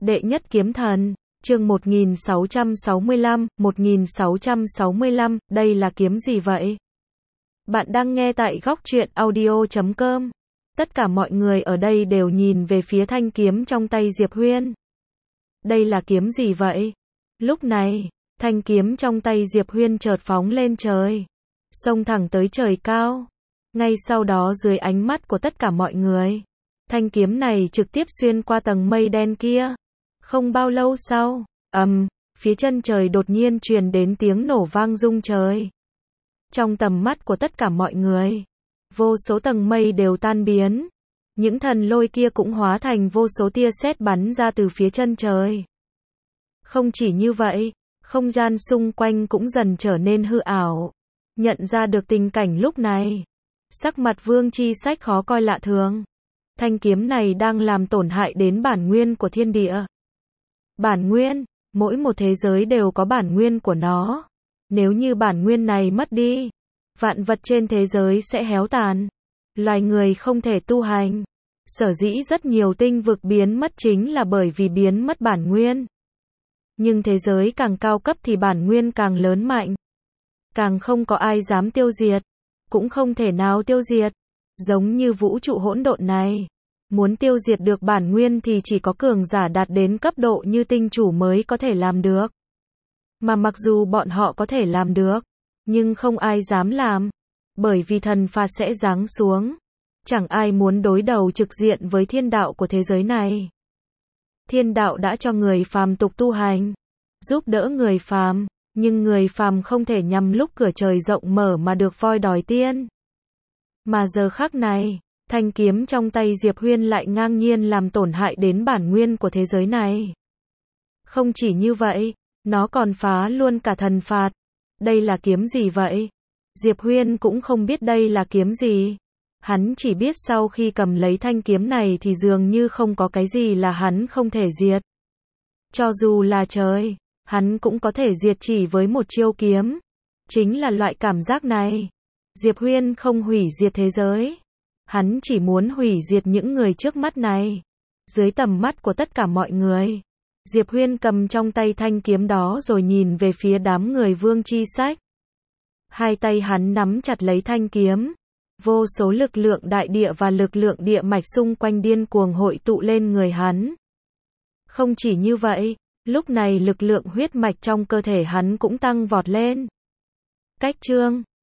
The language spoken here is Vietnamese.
Đệ nhất kiếm thần, chương 1665, đây là kiếm gì vậy? Bạn đang nghe tại góc truyện audio.com. Tất cả mọi người ở đây đều nhìn về phía thanh kiếm trong tay Diệp Huyên. Đây là kiếm gì vậy? Lúc này, thanh kiếm trong tay Diệp Huyên chợt phóng lên trời, xông thẳng tới trời cao. Ngay sau đó dưới ánh mắt của tất cả mọi người, thanh kiếm này trực tiếp xuyên qua tầng mây đen kia. Không bao lâu sau, phía chân trời đột nhiên truyền đến tiếng nổ vang rung trời. Trong tầm mắt của tất cả mọi người, vô số tầng mây đều tan biến. Những thần lôi kia cũng hóa thành vô số tia sét bắn ra từ phía chân trời. Không chỉ như vậy, không gian xung quanh cũng dần trở nên hư ảo. Nhận ra được tình cảnh lúc này, sắc mặt Vương Chi Sách khó coi lạ thường. Thanh kiếm này đang làm tổn hại đến bản nguyên của thiên địa. Bản nguyên, mỗi một thế giới đều có bản nguyên của nó. Nếu như bản nguyên này mất đi, vạn vật trên thế giới sẽ héo tàn. Loài người không thể tu hành. Sở dĩ rất nhiều tinh vực biến mất chính là bởi vì biến mất bản nguyên. Nhưng thế giới càng cao cấp thì bản nguyên càng lớn mạnh. Càng không có ai dám tiêu diệt. Cũng không thể nào tiêu diệt. Giống như vũ trụ hỗn độn này. Muốn tiêu diệt được bản nguyên thì chỉ có cường giả đạt đến cấp độ như tinh chủ mới có thể làm được. Mà mặc dù bọn họ có thể làm được, nhưng không ai dám làm. Bởi vì thần phạt sẽ giáng xuống. Chẳng ai muốn đối đầu trực diện với thiên đạo của thế giới này. Thiên đạo đã cho người phàm tục tu hành, giúp đỡ người phàm, nhưng người phàm không thể nhằm lúc cửa trời rộng mở mà được voi đòi tiên. Mà giờ khắc này, thanh kiếm trong tay Diệp Huyên lại ngang nhiên làm tổn hại đến bản nguyên của thế giới này. Không chỉ như vậy, nó còn phá luôn cả thần phạt. Đây là kiếm gì vậy? Diệp Huyên cũng không biết đây là kiếm gì. Hắn chỉ biết sau khi cầm lấy thanh kiếm này thì dường như không có cái gì là hắn không thể diệt. Cho dù là trời, hắn cũng có thể diệt chỉ với một chiêu kiếm. Chính là loại cảm giác này. Diệp Huyên không hủy diệt thế giới. Hắn chỉ muốn hủy diệt những người trước mắt này. Dưới tầm mắt của tất cả mọi người, Diệp Huyên cầm trong tay thanh kiếm đó rồi nhìn về phía đám người Vương Chi Sách. Hai tay hắn nắm chặt lấy thanh kiếm. Vô số lực lượng đại địa và lực lượng địa mạch xung quanh điên cuồng hội tụ lên người hắn. Không chỉ như vậy, lúc này lực lượng huyết mạch trong cơ thể hắn cũng tăng vọt lên. Cách chương